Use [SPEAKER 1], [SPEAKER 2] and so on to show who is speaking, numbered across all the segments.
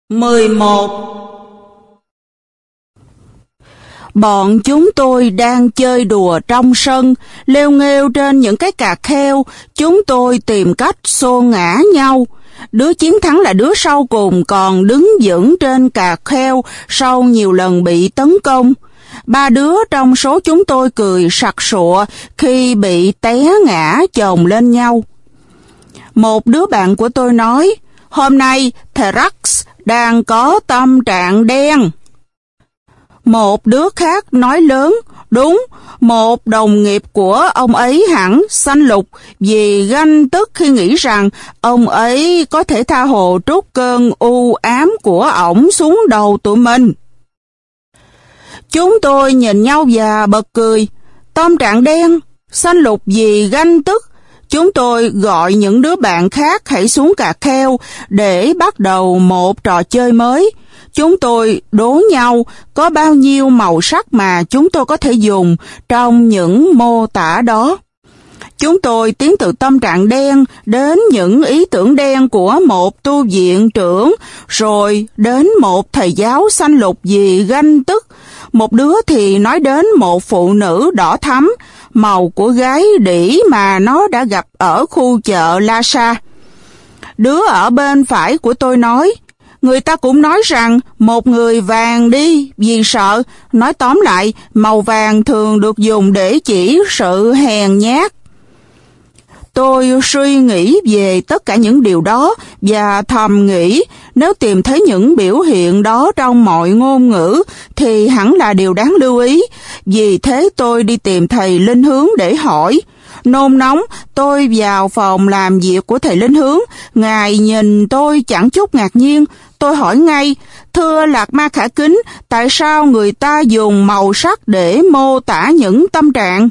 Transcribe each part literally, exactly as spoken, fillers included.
[SPEAKER 1] mười một. Bọn chúng tôi đang chơi đùa trong sân, lêu nghêu trên những cái cà kheo. Chúng tôi tìm cách xô ngã nhau. Đứa chiến thắng là đứa sau cùng còn đứng vững trên cà kheo sau nhiều lần bị tấn công. Ba đứa trong số chúng tôi cười sặc sụa khi bị té ngã chồng lên nhau. Một đứa bạn của tôi nói, hôm nay Therax đang có tâm trạng đen. Một đứa khác nói lớn, đúng, một đồng nghiệp của ông ấy hẳn xanh lục vì ganh tức khi nghĩ rằng ông ấy có thể tha hồ trút cơn u ám của ổng xuống đầu tụi mình. Chúng tôi nhìn nhau và bật cười. Tâm trạng đen, xanh lục vì ganh tức. Chúng tôi gọi những đứa bạn khác hãy xuống cà kheo để bắt đầu một trò chơi mới. Chúng tôi đố nhau có bao nhiêu màu sắc mà chúng tôi có thể dùng trong những mô tả đó. Chúng tôi tiến từ tâm trạng đen đến những ý tưởng đen của một tu viện trưởng, rồi đến một thầy giáo xanh lục vì ganh tức. Một đứa thì nói đến một phụ nữ đỏ thắm, màu của gái đĩ mà nó đã gặp ở khu chợ Lhasa. Đứa ở bên phải của tôi nói, người ta cũng nói rằng một người vàng đi vì sợ. Nói tóm lại, màu vàng thường được dùng để chỉ sự hèn nhát. Tôi suy nghĩ về tất cả những điều đó và thầm nghĩ nếu tìm thấy những biểu hiện đó trong mọi ngôn ngữ thì hẳn là điều đáng lưu ý. Vì thế tôi đi tìm thầy Linh Hướng để hỏi. Nôn nóng, tôi vào phòng làm việc của thầy Linh Hướng. Ngài nhìn tôi chẳng chút ngạc nhiên. Tôi hỏi ngay, thưa Lạc Ma Khả Kính, tại sao người ta dùng màu sắc để mô tả những tâm trạng?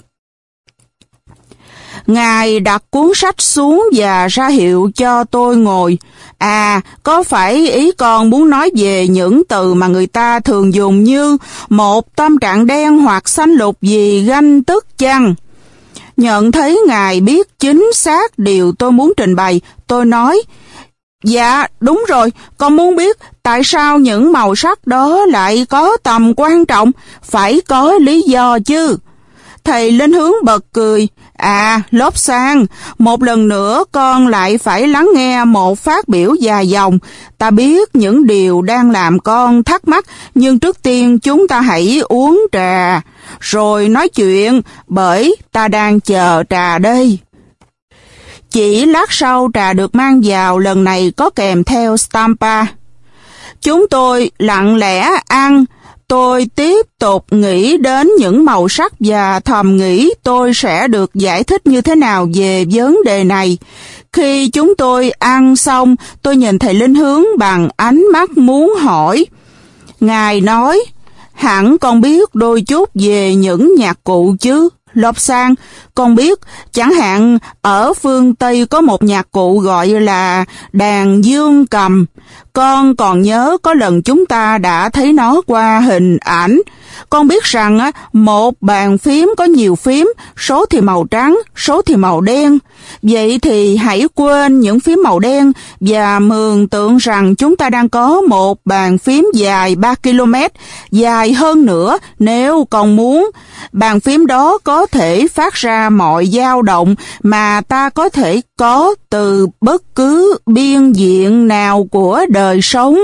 [SPEAKER 1] Ngài đặt cuốn sách xuống và ra hiệu cho tôi ngồi. À, có phải ý con muốn nói về những từ mà người ta thường dùng như một tâm trạng đen hoặc xanh lục vì ganh tức chăng? Nhận thấy Ngài biết chính xác điều tôi muốn trình bày, tôi nói, dạ, đúng rồi, con muốn biết tại sao những màu sắc đó lại có tầm quan trọng, phải có lý do chứ. Thầy Linh Hướng bật cười, à, Lobsang, một lần nữa con lại phải lắng nghe một phát biểu dài dòng. Ta biết những điều đang làm con thắc mắc, nhưng trước tiên chúng ta hãy uống trà, rồi nói chuyện, bởi ta đang chờ trà đây. Chỉ lát sau trà được mang vào, lần này có kèm theo Stampa. Chúng tôi lặng lẽ ăn. Tôi tiếp tục nghĩ đến những màu sắc và thầm nghĩ tôi sẽ được giải thích như thế nào về vấn đề này. Khi chúng tôi ăn xong, tôi nhìn thầy Linh Hướng bằng ánh mắt muốn hỏi. Ngài nói, hẳn con biết đôi chút về những nhạc cụ chứ? Lobsang, con biết, chẳng hạn ở phương Tây có một nhạc cụ gọi là đàn dương cầm. Con còn nhớ có lần chúng ta đã thấy nó qua hình ảnh. Con biết rằng một bàn phím có nhiều phím, số thì màu trắng, số thì màu đen. Vậy thì hãy quên những phím màu đen và mường tượng rằng chúng ta đang có một bàn phím dài ba ki lô mét, dài hơn nữa nếu con muốn. Bàn phím đó có thể phát ra mọi dao động mà ta có thể có từ bất cứ biên diện nào của đời sống.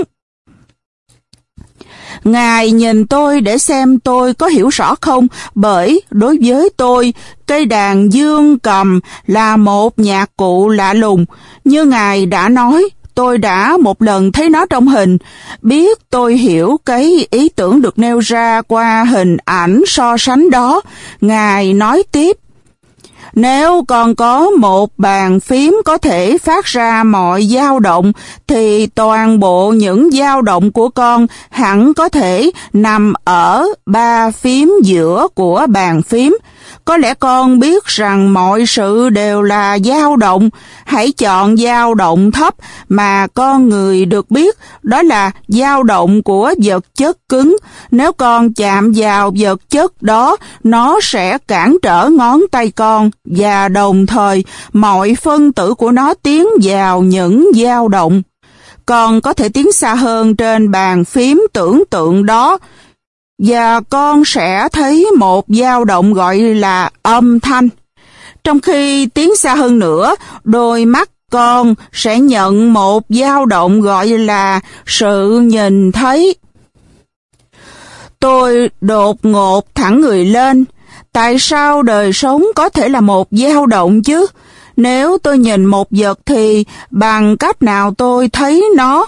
[SPEAKER 1] Ngài nhìn tôi để xem tôi có hiểu rõ không, bởi đối với tôi, cây đàn dương cầm là một nhạc cụ lạ lùng. Như Ngài đã nói, tôi đã một lần thấy nó trong hình, biết tôi hiểu cái ý tưởng được nêu ra qua hình ảnh so sánh đó. Ngài nói tiếp, nếu con có một bàn phím có thể phát ra mọi dao động, thì toàn bộ những dao động của con hẳn có thể nằm ở ba phím giữa của bàn phím. Có lẽ con biết rằng mọi sự đều là dao động. Hãy chọn dao động thấp mà con người được biết, đó là dao động của vật chất cứng. Nếu con chạm vào vật chất đó, nó sẽ cản trở ngón tay con và đồng thời mọi phân tử của nó tiến vào những dao động. con có thể tiến xa hơn trên bàn phím tưởng tượng đó, và con sẽ thấy một dao động gọi là âm thanh. Trong khi tiến xa hơn nữa, đôi mắt con sẽ nhận một dao động gọi là sự nhìn thấy. Tôi đột ngột thẳng người lên. Tại sao đời sống có thể là một dao động chứ? Nếu tôi nhìn một vật thì bằng cách nào tôi thấy nó?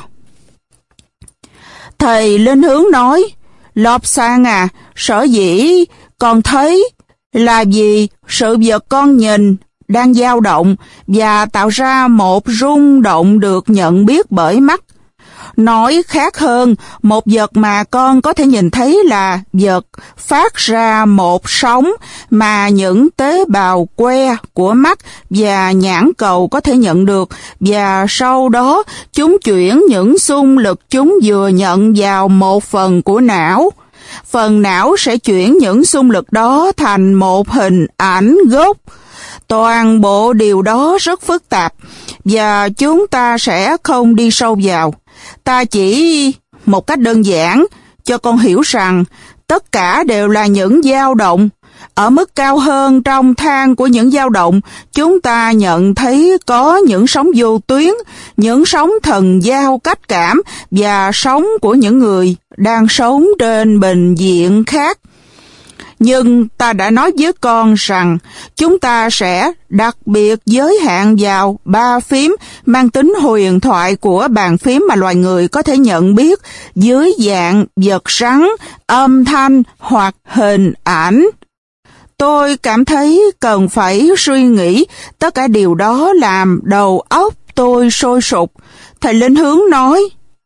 [SPEAKER 1] Thầy Linh Hướng nói, Lobsang à, sở dĩ con thấy là vì sự vật con nhìn đang dao động và tạo ra một rung động được nhận biết bởi mắt. Nói khác hơn, một vật mà con có thể nhìn thấy là vật phát ra một sóng mà những tế bào que của mắt và nhãn cầu có thể nhận được, và sau đó chúng chuyển những xung lực chúng vừa nhận vào một phần của não. Phần não sẽ chuyển những xung lực đó thành một hình ảnh gốc. Toàn bộ điều đó rất phức tạp và chúng ta sẽ không đi sâu vào. Ta chỉ một cách đơn giản cho con hiểu rằng tất cả đều là những dao động. Ở mức cao hơn trong thang của những dao động, chúng ta nhận thấy có những sóng vô tuyến, những sóng thần giao cách cảm và sóng của những người đang sống trên bình diện khác. Nhưng ta đã nói với con rằng chúng ta sẽ đặc biệt giới hạn vào ba phím mang tính huyền thoại của bàn phím mà loài người có thể nhận biết dưới dạng vật rắn, âm thanh hoặc hình ảnh. Tôi cảm thấy cần phải suy nghĩ, tất cả điều đó làm đầu óc tôi sôi sục. Thầy Linh Hướng nói,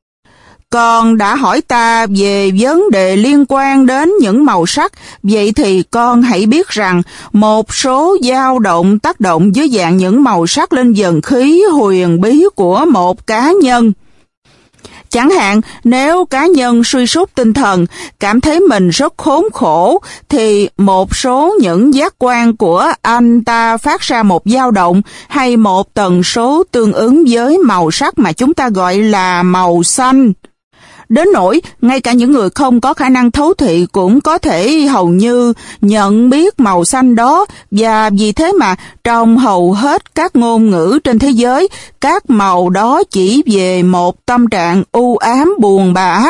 [SPEAKER 1] con đã hỏi ta về vấn đề liên quan đến những màu sắc, vậy thì con hãy biết rằng một số dao động tác động dưới dạng những màu sắc lên dần khí huyền bí của một cá nhân. Chẳng hạn, nếu cá nhân suy sút tinh thần, cảm thấy mình rất khốn khổ, thì một số những giác quan của anh ta phát ra một dao động hay một tần số tương ứng với màu sắc mà chúng ta gọi là màu xanh. Đến nỗi, ngay cả những người không có khả năng thấu thị cũng có thể hầu như nhận biết màu xanh đó, và vì thế mà trong hầu hết các ngôn ngữ trên thế giới, các màu đó chỉ về một tâm trạng u ám buồn bã.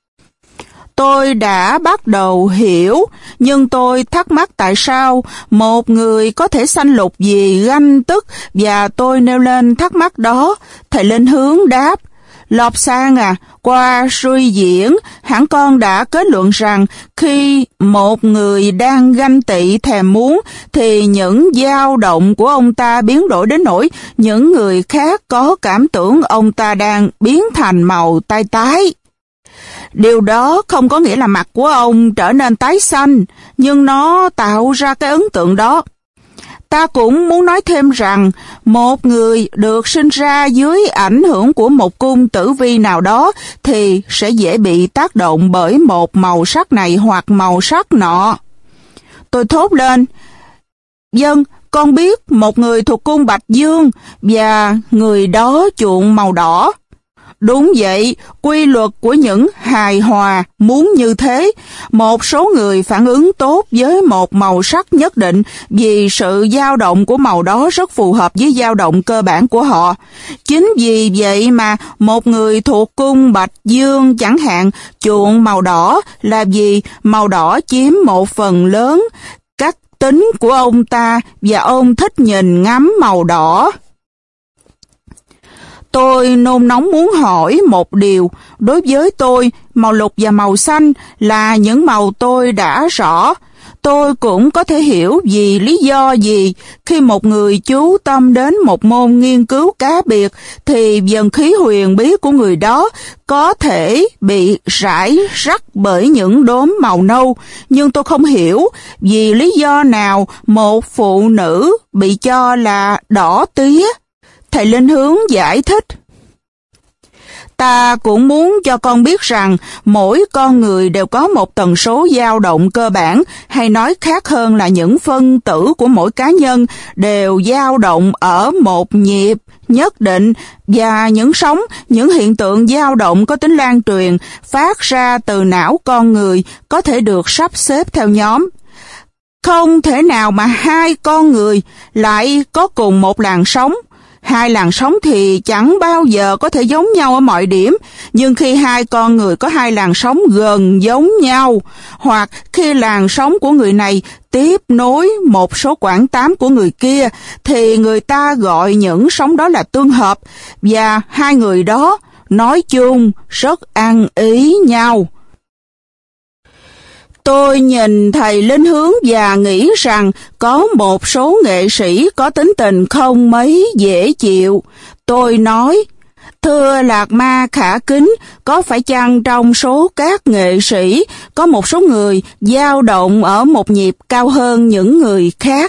[SPEAKER 1] Tôi đã bắt đầu hiểu, nhưng tôi thắc mắc tại sao một người có thể xanh lục vì ganh tức, và tôi nêu lên thắc mắc đó. Thầy Linh Hướng đáp, Lobsang à, qua suy diễn, hẳn con đã kết luận rằng khi một người đang ganh tị thèm muốn, thì những dao động của ông ta biến đổi đến nỗi những người khác có cảm tưởng ông ta đang biến thành màu tái tái. Điều đó không có nghĩa là mặt của ông trở nên tái xanh, nhưng nó tạo ra cái ấn tượng đó. Ta cũng muốn nói thêm rằng, một người được sinh ra dưới ảnh hưởng của một cung tử vi nào đó thì sẽ dễ bị tác động bởi một màu sắc này hoặc màu sắc nọ. Tôi thốt lên, vâng, con biết một người thuộc cung Bạch Dương và người đó chuộng màu đỏ. Đúng vậy, quy luật của những hài hòa muốn như thế. Một số người phản ứng tốt với một màu sắc nhất định vì sự dao động của màu đó rất phù hợp với dao động cơ bản của họ. Chính vì vậy mà một người thuộc cung Bạch Dương chẳng hạn chuộng màu đỏ là vì màu đỏ chiếm một phần lớn các tính của ông ta và ông thích nhìn ngắm màu đỏ. Tôi nôn nóng muốn hỏi một điều. Đối với tôi, màu lục và màu xanh là những màu tôi đã rõ. Tôi cũng có thể hiểu vì lý do gì khi một người chú tâm đến một môn nghiên cứu cá biệt thì dần khí huyền bí của người đó có thể bị rải rắc bởi những đốm màu nâu. Nhưng tôi không hiểu vì lý do nào một phụ nữ bị cho là đỏ tía. Thầy Linh Hướng giải thích. Ta cũng muốn cho con biết rằng mỗi con người đều có một tần số dao động cơ bản, hay nói khác hơn là những phân tử của mỗi cá nhân đều dao động ở một nhịp nhất định, và những sóng, những hiện tượng dao động có tính lan truyền phát ra từ não con người có thể được sắp xếp theo nhóm. Không thể nào mà hai con người lại có cùng một làn sóng. Hai làn sóng thì chẳng bao giờ có thể giống nhau ở mọi điểm, nhưng khi hai con người có hai làn sóng gần giống nhau, hoặc khi làn sóng của người này tiếp nối một số quãng tám của người kia, thì người ta gọi những sóng đó là tương hợp, và hai người đó nói chung rất ăn ý nhau. Tôi nhìn thầy Linh Hướng và nghĩ rằng có một số nghệ sĩ có tính tình không mấy dễ chịu. Tôi nói, thưa Lạc Ma khả kính, có phải chăng trong số các nghệ sĩ có một số người dao động ở một nhịp cao hơn những người khác?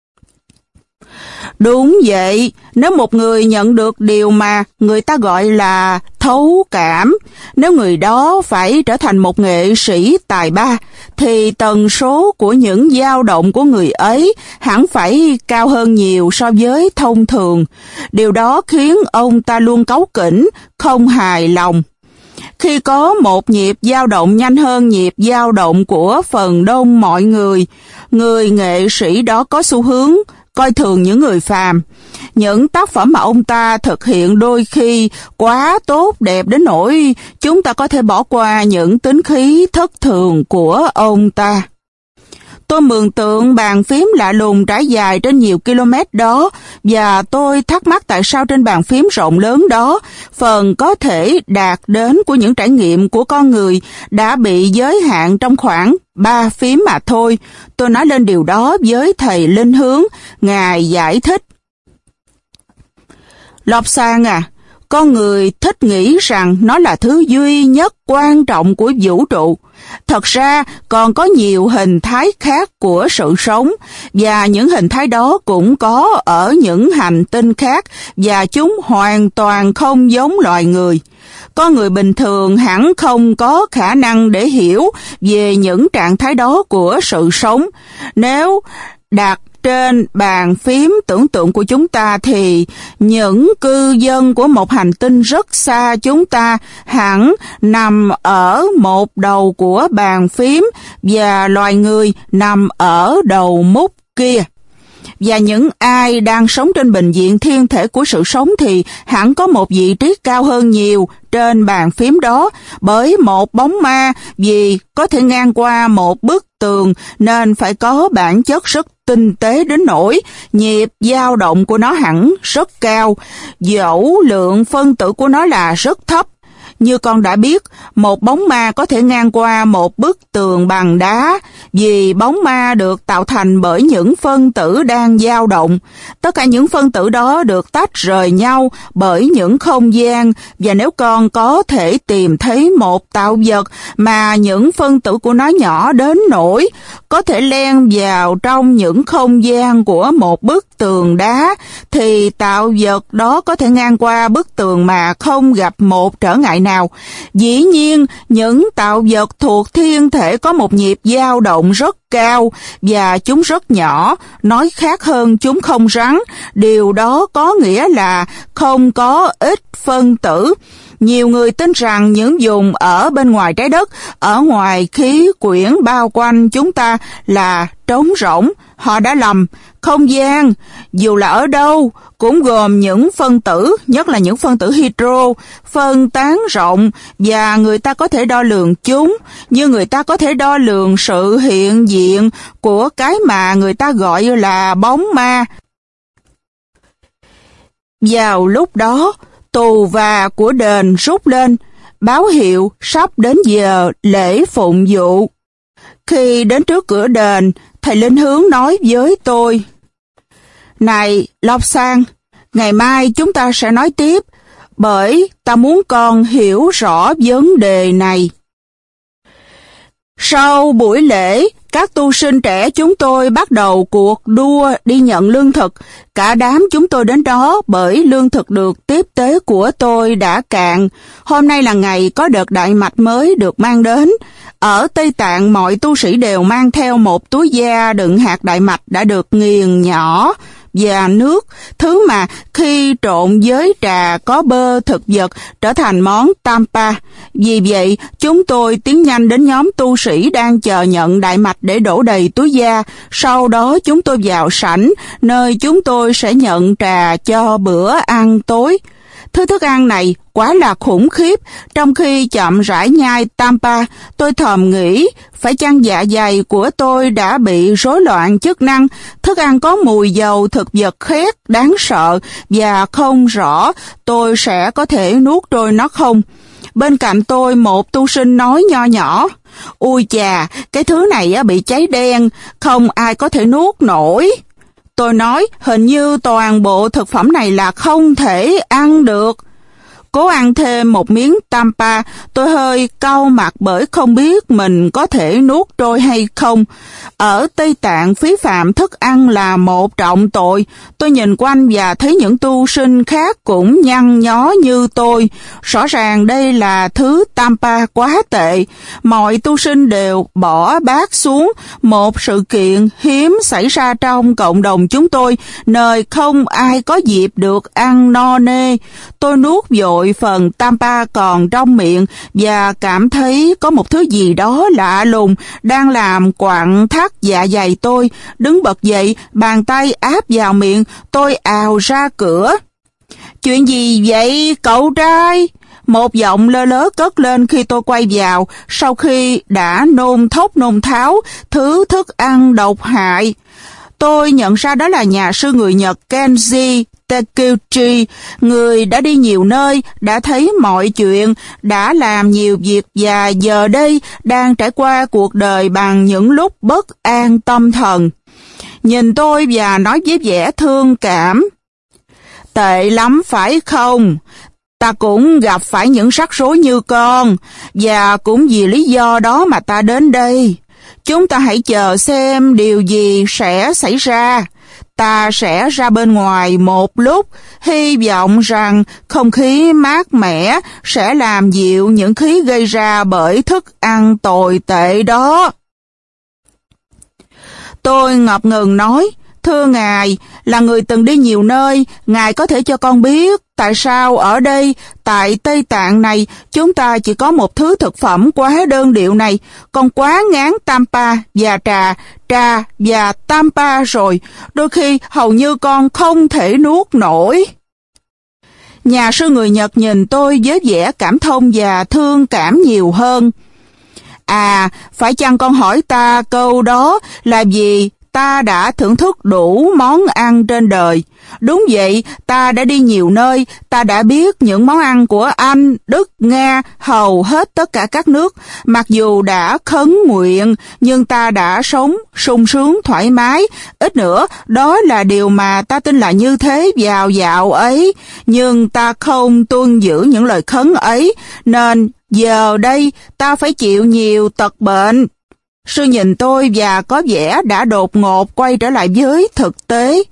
[SPEAKER 1] Đúng vậy, nếu một người nhận được điều mà người ta gọi là thấu cảm, nếu người đó phải trở thành một nghệ sĩ tài ba, thì tần số của những dao động của người ấy hẳn phải cao hơn nhiều so với thông thường. Điều đó khiến ông ta luôn cáu kỉnh, không hài lòng. Khi có một nhịp dao động nhanh hơn nhịp dao động của phần đông mọi người, người nghệ sĩ đó có xu hướng coi thường những người phàm. Những tác phẩm mà ông ta thực hiện đôi khi quá tốt đẹp đến nỗi chúng ta có thể bỏ qua những tính khí thất thường của ông ta. Tôi mường tượng bàn phím lạ lùng trải dài trên nhiều km đó, và tôi thắc mắc tại sao trên bàn phím rộng lớn đó, phần có thể đạt đến của những trải nghiệm của con người đã bị giới hạn trong khoảng ba phím mà thôi. Tôi nói lên điều đó với thầy Linh Hướng, ngài giải thích. Lobsang à, con người thích nghĩ rằng nó là thứ duy nhất quan trọng của vũ trụ. Thật ra còn có nhiều hình thái khác của sự sống, và những hình thái đó cũng có ở những hành tinh khác, và chúng hoàn toàn không giống loài người. Con người bình thường hẳn không có khả năng để hiểu về những trạng thái đó của sự sống. Nếu đặt trên bàn phím tưởng tượng của chúng ta thì những cư dân của một hành tinh rất xa chúng ta hẳn nằm ở một đầu của bàn phím và loài người nằm ở đầu mút kia. Và những ai đang sống trên bình diện thiên thể của sự sống thì hẳn có một vị trí cao hơn nhiều trên bàn phím đó, bởi một bóng ma vì có thể ngang qua một bức tường nên phải có bản chất rất tinh tế đến nỗi nhịp dao động của nó hẳn rất cao, dẫu lượng phân tử của nó là rất thấp. Như con đã biết, một bóng ma có thể ngang qua một bức tường bằng đá vì bóng ma được tạo thành bởi những phân tử đang dao động. Tất cả những phân tử đó được tách rời nhau bởi những không gian, và nếu con có thể tìm thấy một tạo vật mà những phân tử của nó nhỏ đến nỗi có thể len vào trong những không gian của một bức tường đá, thì tạo vật đó có thể ngang qua bức tường mà không gặp một trở ngại nào. Dĩ nhiên, những tạo vật thuộc thiên thể có một nhịp dao động rất cao và chúng rất nhỏ, nói khác hơn chúng không rắn. Điều đó có nghĩa là không có ít phân tử. Nhiều người tin rằng những vùng ở bên ngoài trái đất, ở ngoài khí quyển bao quanh chúng ta là trống rỗng. Họ đã lầm. Không gian, dù là ở đâu, cũng gồm những phân tử, nhất là những phân tử hydro, phân tán rộng, và người ta có thể đo lường chúng, như người ta có thể đo lường sự hiện diện của cái mà người ta gọi là bóng ma. Vào lúc đó, tù và của đền rút lên, báo hiệu sắp đến giờ lễ phụng vụ. Khi đến trước cửa đền, thầy Linh Hướng nói với tôi, này Lobsang, ngày mai chúng ta sẽ nói tiếp, bởi ta muốn con hiểu rõ vấn đề này. Sau buổi lễ, các tu sinh trẻ chúng tôi bắt đầu cuộc đua đi nhận lương thực. Cả đám chúng tôi đến đó bởi lương thực được tiếp tế của tôi đã cạn. Hôm nay là ngày có đợt đại mạch mới được mang đến. Ở Tây Tạng, mọi tu sĩ đều mang theo một túi da đựng hạt đại mạch đã được nghiền nhỏ và nước, thứ mà khi trộn với trà có bơ thực vật trở thành món tampa. Vì vậy, chúng tôi tiến nhanh đến nhóm tu sĩ đang chờ nhận đại mạch để đổ đầy túi da. Sau đó chúng tôi vào sảnh, nơi chúng tôi sẽ nhận trà cho bữa ăn tối. Thứ thức ăn này quá là khủng khiếp. Trong khi chậm rãi nhai tampa, tôi thầm nghĩ, phải chăng dạ dày của tôi đã bị rối loạn chức năng? Thức ăn có mùi dầu thực vật khét đáng sợ và không rõ tôi sẽ có thể nuốt trôi nó không. Bên cạnh tôi, một tu sinh nói nho nhỏ, ui chà, cái thứ này bị cháy đen, không ai có thể nuốt nổi. Tôi nói, hình như toàn bộ thực phẩm này là không thể ăn được. Cố ăn thêm một miếng tampa, tôi hơi cau mặt bởi không biết mình có thể nuốt trôi hay không. Ở Tây Tạng, phí phạm thức ăn là một trọng tội. Tôi nhìn quanh và thấy những tu sinh khác cũng nhăn nhó như tôi. Rõ ràng đây là thứ tampa quá tệ. Mọi tu sinh đều bỏ bát xuống. Một sự kiện hiếm xảy ra trong cộng đồng chúng tôi, nơi không ai có dịp được ăn no nê. Tôi nuốt vội phần tampa còn trong miệng và cảm thấy có một thứ gì đó lạ lùng đang làm quặn thắt dạ dày tôi. Đứng bật dậy, bàn tay áp vào miệng, tôi ào ra cửa. Chuyện gì vậy cậu trai? Một giọng lơ lớ cất lên khi tôi quay vào, sau khi đã nôn thốc nôn tháo thứ thức ăn độc hại. Tôi nhận ra đó là nhà sư người Nhật Kenji Takeuchi, người đã đi nhiều nơi, đã thấy mọi chuyện, đã làm nhiều việc và giờ đây đang trải qua cuộc đời bằng những lúc bất an tâm thần. Nhìn tôi và nói với vẻ thương cảm, tệ lắm phải không? Ta cũng gặp phải những rắc rối như con, và cũng vì lý do đó mà ta đến đây. Chúng ta hãy chờ xem điều gì sẽ xảy ra. Ta sẽ ra bên ngoài một lúc, hy vọng rằng không khí mát mẻ sẽ làm dịu những khí gây ra bởi thức ăn tồi tệ đó. Tôi ngập ngừng nói, thưa Ngài, là người từng đi nhiều nơi, Ngài có thể cho con biết tại sao ở đây, tại Tây Tạng này, chúng ta chỉ có một thứ thực phẩm quá đơn điệu này. Con quá ngán tampa và trà, trà và tampa rồi, đôi khi hầu như con không thể nuốt nổi. Nhà sư người Nhật nhìn tôi với vẻ cảm thông và thương cảm nhiều hơn. À, phải chăng con hỏi ta câu đó là vì ta đã thưởng thức đủ món ăn trên đời? Đúng vậy, ta đã đi nhiều nơi, ta đã biết những món ăn của Anh, Đức, Nga, hầu hết tất cả các nước. Mặc dù đã khấn nguyện, nhưng ta đã sống sung sướng thoải mái. Ít nữa, đó là điều mà ta tin là như thế vào dạo ấy. Nhưng ta không tuân giữ những lời khấn ấy, nên giờ đây ta phải chịu nhiều tật bệnh. Sư nhìn tôi và có vẻ đã đột ngột quay trở lại với thực tế.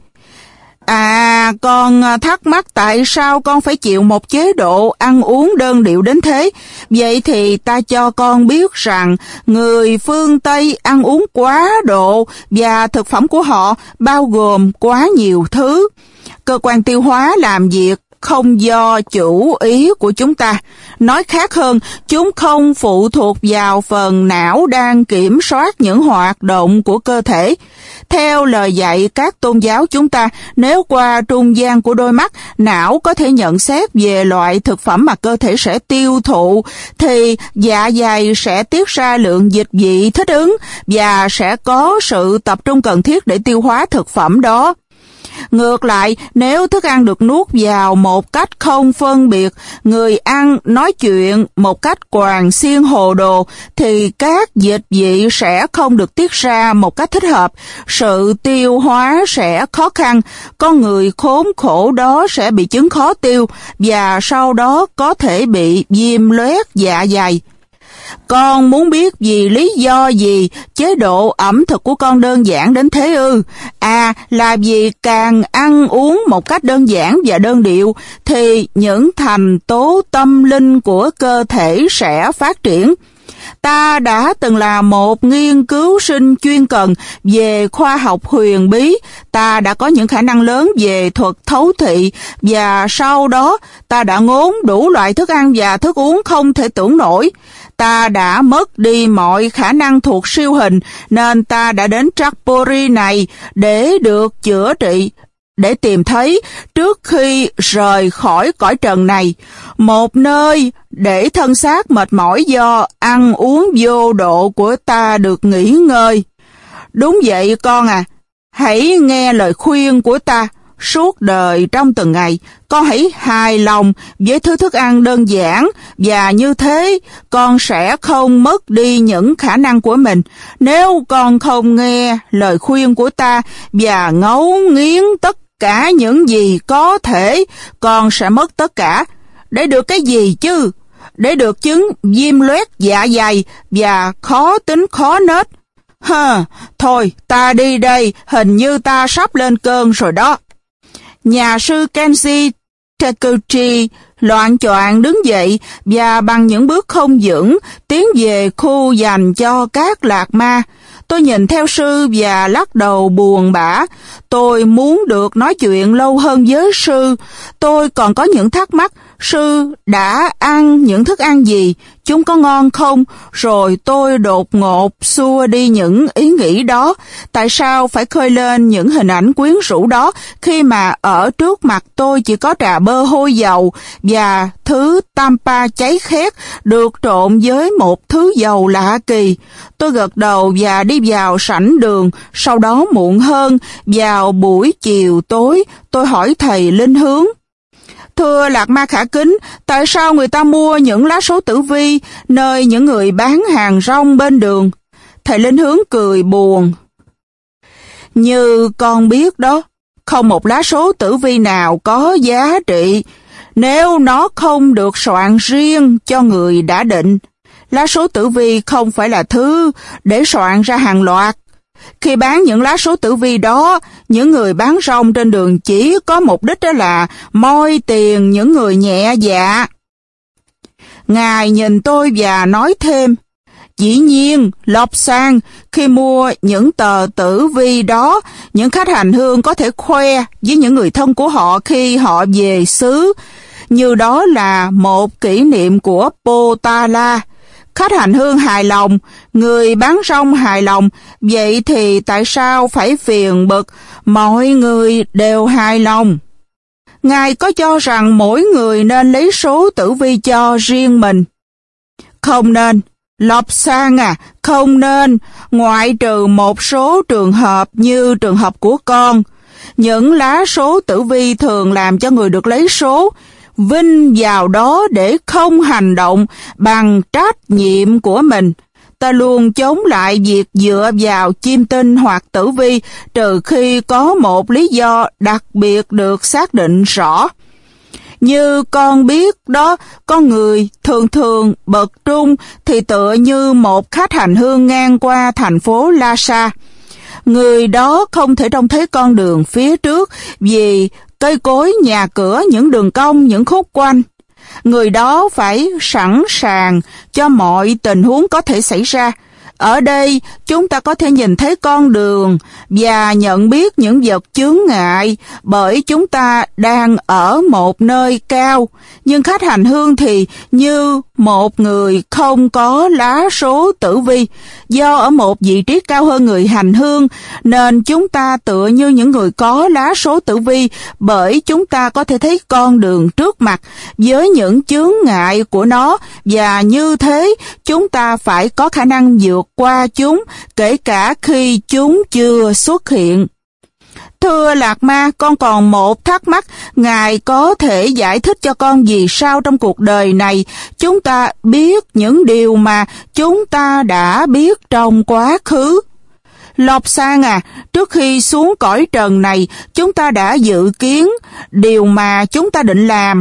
[SPEAKER 1] À, con thắc mắc tại sao con phải chịu một chế độ ăn uống đơn điệu đến thế. Vậy thì ta cho con biết rằng người phương Tây ăn uống quá độ và thực phẩm của họ bao gồm quá nhiều thứ. Cơ quan tiêu hóa làm việc không do chủ ý của chúng ta. Nói khác hơn, chúng không phụ thuộc vào phần não đang kiểm soát những hoạt động của cơ thể. Theo lời dạy các tôn giáo chúng ta, nếu qua trung gian của đôi mắt, não có thể nhận xét về loại thực phẩm mà cơ thể sẽ tiêu thụ, thì dạ dày sẽ tiết ra lượng dịch vị thích ứng và sẽ có sự tập trung cần thiết để tiêu hóa thực phẩm đó. Ngược lại, nếu thức ăn được nuốt vào một cách không phân biệt, người ăn nói chuyện một cách quàng xiên hồ đồ, thì các dịch vị sẽ không được tiết ra một cách thích hợp, sự tiêu hóa sẽ khó khăn, con người khốn khổ đó sẽ bị chứng khó tiêu, và sau đó có thể bị viêm loét dạ dày. Con muốn biết vì lý do gì chế độ ẩm thực của con đơn giản đến thế ư? À, là vì càng ăn uống một cách đơn giản và đơn điệu thì những thành tố tâm linh của cơ thể sẽ phát triển. Ta đã từng là một nghiên cứu sinh chuyên cần về khoa học huyền bí. Ta đã có những khả năng lớn về thuật thấu thị, và sau đó ta đã ngốn đủ loại thức ăn và thức uống không thể tưởng nổi. Ta đã mất đi mọi khả năng thuộc siêu hình, nên ta đã đến Trapori này để được chữa trị, để tìm thấy trước khi rời khỏi cõi trần này một nơi để thân xác mệt mỏi do ăn uống vô độ của ta được nghỉ ngơi. Đúng vậy con à, hãy nghe lời khuyên của ta. Suốt đời trong từng ngày, con hãy hài lòng với thứ thức ăn đơn giản, và như thế con sẽ không mất đi những khả năng của mình. Nếu con không nghe lời khuyên của ta và ngấu nghiến tất cả những gì có thể, con sẽ mất tất cả. Để được cái gì chứ? Để được chứng viêm loét dạ dày và khó tính khó nết. Hờ, thôi ta đi đây, hình như ta sắp lên cơn rồi đó. Nhà sư Kenji Takuchi loạng choạng đứng dậy và bằng những bước không vững tiến về khu dành cho các lạc ma. Tôi nhìn theo sư và lắc đầu buồn bã. Tôi muốn được nói chuyện lâu hơn với sư. Tôi còn có những thắc mắc. Sư đã ăn những thức ăn gì? Chúng có ngon không? Rồi tôi đột ngột xua đi những ý nghĩ đó. Tại sao phải khơi lên những hình ảnh quyến rũ đó khi mà ở trước mặt tôi chỉ có trà bơ hôi dầu và thứ tampa cháy khét được trộn với một thứ dầu lạ kỳ? Tôi gật đầu và đi vào sảnh đường. Sau đó muộn hơn, vào buổi chiều tối, tôi hỏi thầy Linh Hướng: Thưa Lạc Ma khả kính, tại sao người ta mua những lá số tử vi nơi những người bán hàng rong bên đường? Thầy Linh Hướng cười buồn: Như con biết đó, không một lá số tử vi nào có giá trị nếu nó không được soạn riêng cho người đã định. Lá số tử vi không phải là thứ để soạn ra hàng loạt. Khi bán những lá số tử vi đó, những người bán rong trên đường chỉ có mục đích đó là moi tiền những người nhẹ dạ. Ngài nhìn tôi và nói thêm: Dĩ nhiên, Lộc Sang, khi mua những tờ tử vi đó, những khách hành hương có thể khoe với những người thân của họ khi họ về xứ, như đó là một kỷ niệm của Potala. Khách hành hương hài lòng, người bán rong hài lòng, vậy thì tại sao phải phiền bực? Mọi người đều hài lòng. Ngài có cho rằng mỗi người nên lấy số tử vi cho riêng mình? Không nên. Lộc Sang à, không nên, ngoại trừ một số trường hợp như trường hợp của con. Những lá số tử vi thường làm cho người được lấy số vinh vào đó để không hành động bằng trách nhiệm của mình. Ta luôn chống lại việc dựa vào chiêm tinh hoặc tử vi trừ khi có một lý do đặc biệt được xác định rõ. Như con biết đó, con người thường thường bậc trung thì tựa như một khách hành hương ngang qua thành phố Lhasa. Người đó không thể trông thấy con đường phía trước vì cây cối, nhà cửa, những đường cong, những khúc quanh. Người đó phải sẵn sàng cho mọi tình huống có thể xảy ra. Ở đây, chúng ta có thể nhìn thấy con đường và nhận biết những vật chướng ngại bởi chúng ta đang ở một nơi cao. Nhưng khách hành hương thì như một người không có lá số tử vi. Do ở một vị trí cao hơn người hành hương, nên chúng ta tựa như những người có lá số tử vi bởi chúng ta có thể thấy con đường trước mặt với những chướng ngại của nó, và như thế chúng ta phải có khả năng vượt qua chúng, kể cả khi chúng chưa xuất hiện. Thưa Lạc Ma, con còn một thắc mắc. Ngài có thể giải thích cho con vì sao trong cuộc đời này chúng ta biết những điều mà chúng ta đã biết trong quá khứ? Lộc Sang à, trước khi xuống cõi trần này, chúng ta đã dự kiến điều mà chúng ta định làm.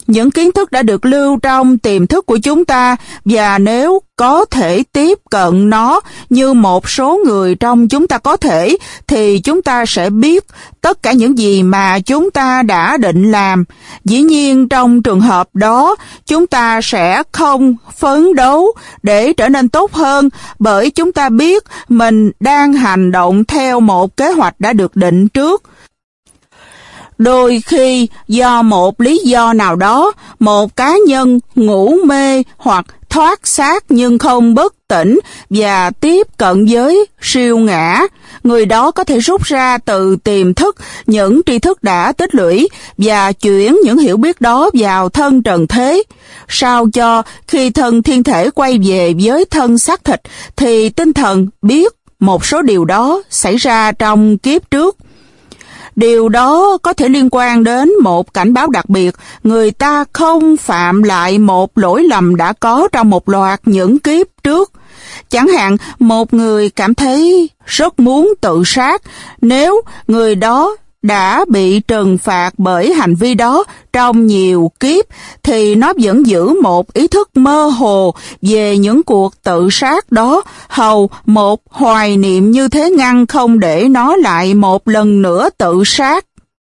[SPEAKER 1] những kiến thức đã được lưu trong tiềm thức của chúng ta, và nếu có thể tiếp cận nó như một số người trong chúng ta có thể, thì chúng ta sẽ biết tất cả những gì mà chúng ta đã định làm. Dĩ nhiên, trong trường hợp đó, chúng ta sẽ không phấn đấu để trở nên tốt hơn, bởi chúng ta biết mình đang hành động theo một kế hoạch đã được định trước. Đôi khi, do một lý do nào đó, một cá nhân ngủ mê hoặc thoát xác nhưng không bất tỉnh và tiếp cận với siêu ngã. Người đó có thể rút ra từ tiềm thức những tri thức đã tích lũy và chuyển những hiểu biết đó vào thân trần thế. Sao cho khi thân thiên thể quay về với thân xác thịt, thì tinh thần biết một số điều đó xảy ra trong kiếp trước. Điều đó có thể liên quan đến một cảnh báo đặc biệt, người ta không phạm lại một lỗi lầm đã có trong một loạt những kiếp trước. Chẳng hạn, một người cảm thấy rất muốn tự sát, nếu người đó đã bị trừng phạt bởi hành vi đó trong nhiều kiếp, thì nó vẫn giữ một ý thức mơ hồ về những cuộc tự sát đó, hầu một hoài niệm như thế ngăn không để nó lại một lần nữa tự sát.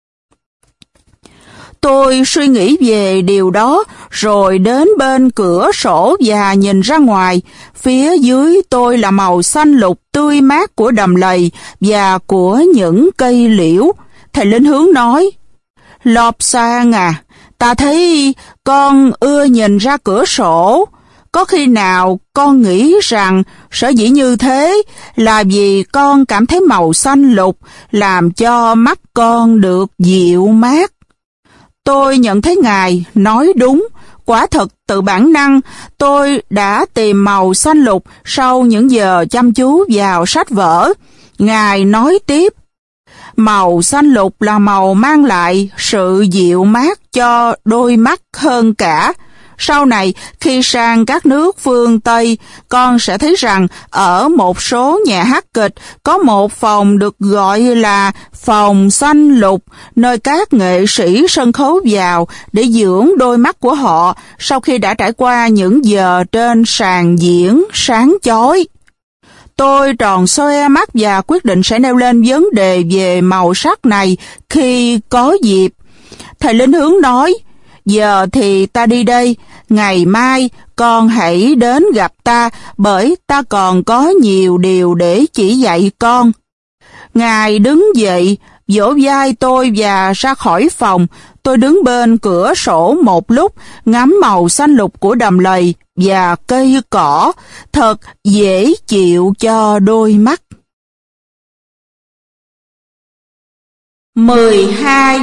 [SPEAKER 1] Tôi suy nghĩ về điều đó, rồi đến bên cửa sổ và nhìn ra ngoài. Phía dưới tôi là màu xanh lục tươi mát của đầm lầy và của những cây liễu. Thầy Linh Hướng nói, Lobsang à, ta thấy con ưa nhìn ra cửa sổ. Có khi nào con nghĩ rằng sở dĩ như thế là vì con cảm thấy màu xanh lục làm cho mắt con được dịu mát? Tôi nhận thấy Ngài nói đúng. Quả thật, từ bản năng, tôi đã tìm màu xanh lục sau những giờ chăm chú vào sách vở. Ngài nói tiếp, màu xanh lục là màu mang lại sự dịu mát cho đôi mắt hơn cả. Sau này, khi sang các nước phương Tây, con sẽ thấy rằng ở một số nhà hát kịch có một phòng được gọi là phòng xanh lục, nơi các nghệ sĩ sân khấu vào để dưỡng đôi mắt của họ sau khi đã trải qua những giờ trên sàn diễn sáng chói. Tôi tròn xoe mắt và quyết định sẽ nêu lên vấn đề về màu sắc này khi có dịp. Thầy Linh Hướng nói, giờ thì ta đi đây, ngày mai con hãy đến gặp ta, bởi ta còn có nhiều điều để chỉ dạy con. Ngài đứng dậy, vỗ vai tôi và ra khỏi phòng. Tôi đứng bên cửa sổ một lúc, ngắm màu xanh lục của đầm lầy và cây cỏ, thật dễ chịu cho đôi mắt. mười hai.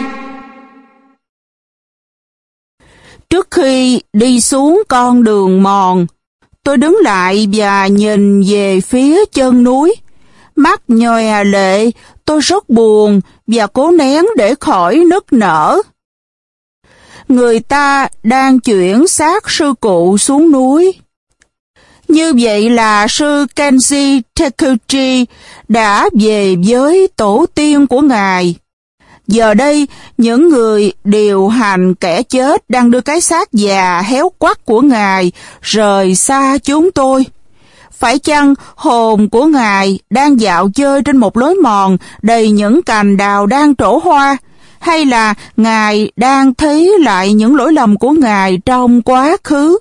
[SPEAKER 1] Trước khi đi xuống con đường mòn, tôi đứng lại và nhìn về phía chân núi. Mắt nhòe lệ, tôi rất buồn và cố nén để khỏi nức nở. Người ta đang chuyển xác sư cụ xuống núi. Như vậy là sư Kenji Takuchi đã về với tổ tiên của Ngài. Giờ đây, những người điều hành kẻ chết đang đưa cái xác già héo quắt của Ngài rời xa chúng tôi. Phải chăng hồn của Ngài đang dạo chơi trên một lối mòn đầy những cành đào đang trổ hoa? Hay là Ngài đang thấy lại những lỗi lầm của Ngài trong quá khứ?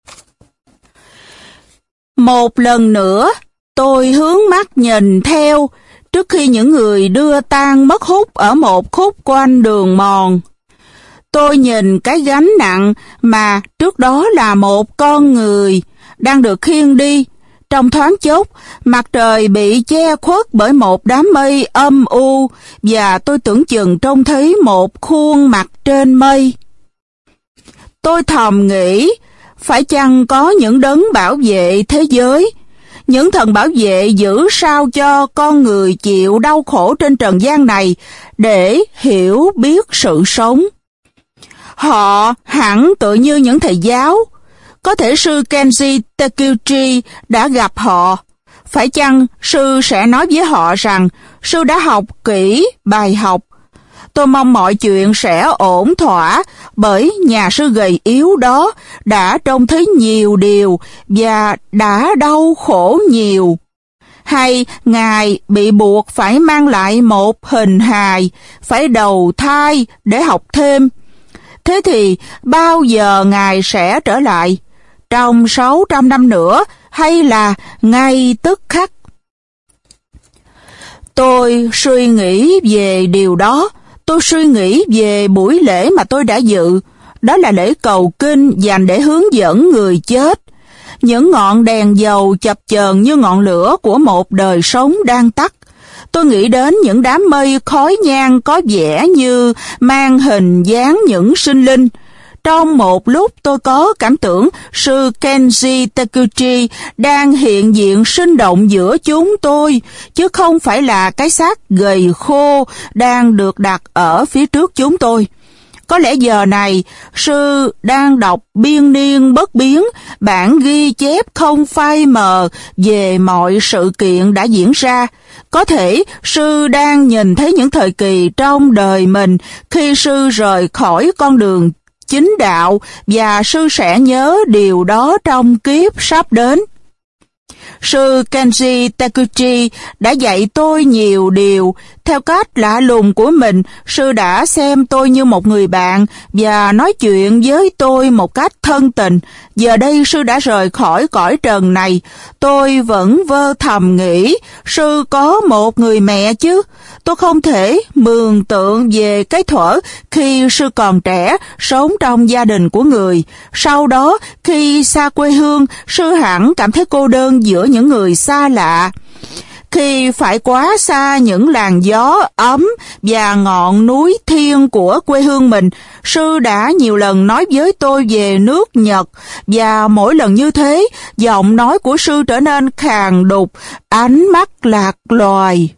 [SPEAKER 1] Một lần nữa, tôi hướng mắt nhìn theo, trước khi những người đưa tang mất hút ở một khúc quanh đường mòn. Tôi nhìn cái gánh nặng mà trước đó là một con người đang được khiêng đi. Trong thoáng chốc, mặt trời bị che khuất bởi một đám mây âm u và tôi tưởng chừng trông thấy một khuôn mặt trên mây. Tôi thầm nghĩ, phải chăng có những đấng bảo vệ thế giới, những thần bảo vệ giữ sao cho con người chịu đau khổ trên trần gian này để hiểu biết sự sống. Họ hẳn tự như những thầy giáo. Có thể sư Kenji Takuchi đã gặp họ. Phải chăng sư sẽ nói với họ rằng sư đã học kỹ bài học? Tôi mong mọi chuyện sẽ ổn thỏa, bởi nhà sư gầy yếu đó đã trông thấy nhiều điều và đã đau khổ nhiều. Hay Ngài bị buộc phải mang lại một hình hài, phải đầu thai để học thêm. Thế thì bao giờ Ngài sẽ trở lại? Trong sáu trăm năm nữa hay là ngay tức khắc? Tôi suy nghĩ về điều đó. Tôi suy nghĩ về buổi lễ mà tôi đã dự. Đó là lễ cầu kinh dành để hướng dẫn người chết. Những ngọn đèn dầu chập chờn như ngọn lửa của một đời sống đang tắt. Tôi nghĩ đến những đám mây khói nhang có vẻ như mang hình dáng những sinh linh. Trong một lúc tôi có cảm tưởng sư Kenji Takuchi đang hiện diện sinh động giữa chúng tôi, chứ không phải là cái xác gầy khô đang được đặt ở phía trước chúng tôi. Có lẽ giờ này, sư đang đọc biên niên bất biến, bản ghi chép không phai mờ về mọi sự kiện đã diễn ra. Có thể sư đang nhìn thấy những thời kỳ trong đời mình khi sư rời khỏi con đường chính đạo, và sư sẽ nhớ điều đó trong kiếp sắp đến. Sư Kenji Takuchi đã dạy tôi nhiều điều. Theo cách lạ lùng của mình, sư đã xem tôi như một người bạn và nói chuyện với tôi một cách thân tình. Giờ đây sư đã rời khỏi cõi trần này. Tôi vẫn vơ thầm nghĩ, sư có một người mẹ chứ. Tôi không thể mường tượng về cái thuở khi sư còn trẻ, sống trong gia đình của người. Sau đó, khi xa quê hương, sư hẳn cảm thấy cô đơn giữa những người xa lạ. Khi phải quá xa những làn gió ấm và ngọn núi thiên của quê hương mình, sư đã nhiều lần nói với tôi về nước Nhật, và mỗi lần như thế, giọng nói của sư trở nên khàn đục, ánh mắt lạc loài.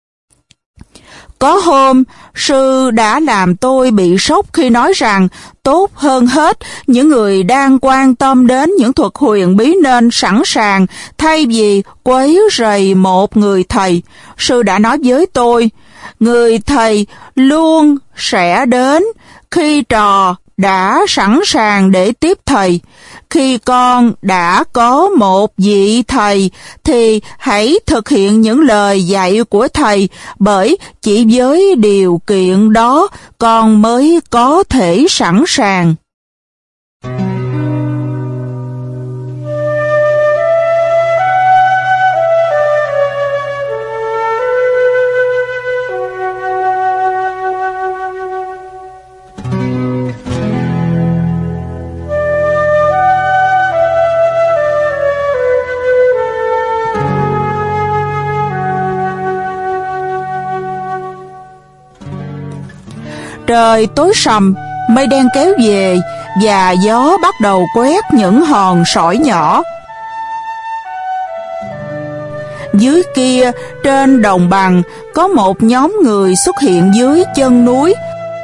[SPEAKER 1] Có hôm, sư đã làm tôi bị sốc khi nói rằng tốt hơn hết, những người đang quan tâm đến những thuật huyền bí nên sẵn sàng thay vì quấy rầy một người thầy. Sư đã nói với tôi, người thầy luôn sẽ đến khi trò đã sẵn sàng để tiếp thầy. Khi con đã có một vị thầy thì hãy thực hiện những lời dạy của thầy, bởi chỉ với điều kiện đó con mới có thể sẵn sàng. Trời tối sầm, mây đen kéo về và gió bắt đầu quét những hòn sỏi nhỏ. Dưới kia, trên đồng bằng, có một nhóm người xuất hiện dưới chân núi.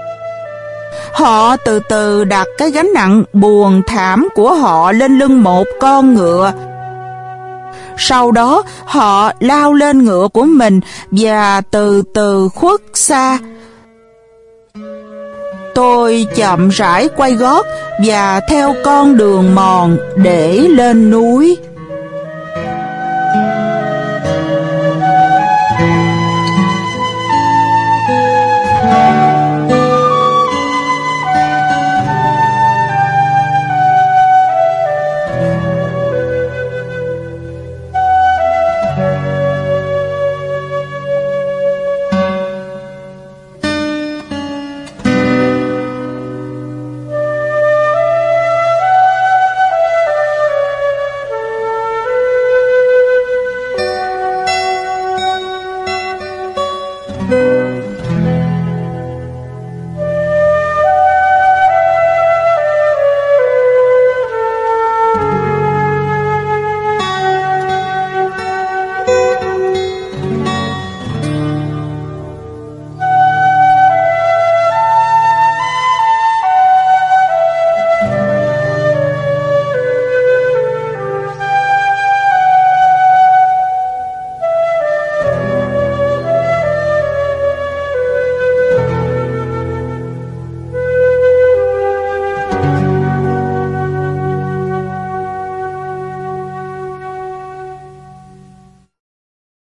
[SPEAKER 1] Họ từ từ đặt cái gánh nặng buồn thảm của họ lên lưng một con ngựa. Sau đó, họ lao lên ngựa của mình và từ từ khuất xa. Tôi chậm rãi quay gót và theo con đường mòn để lên núi.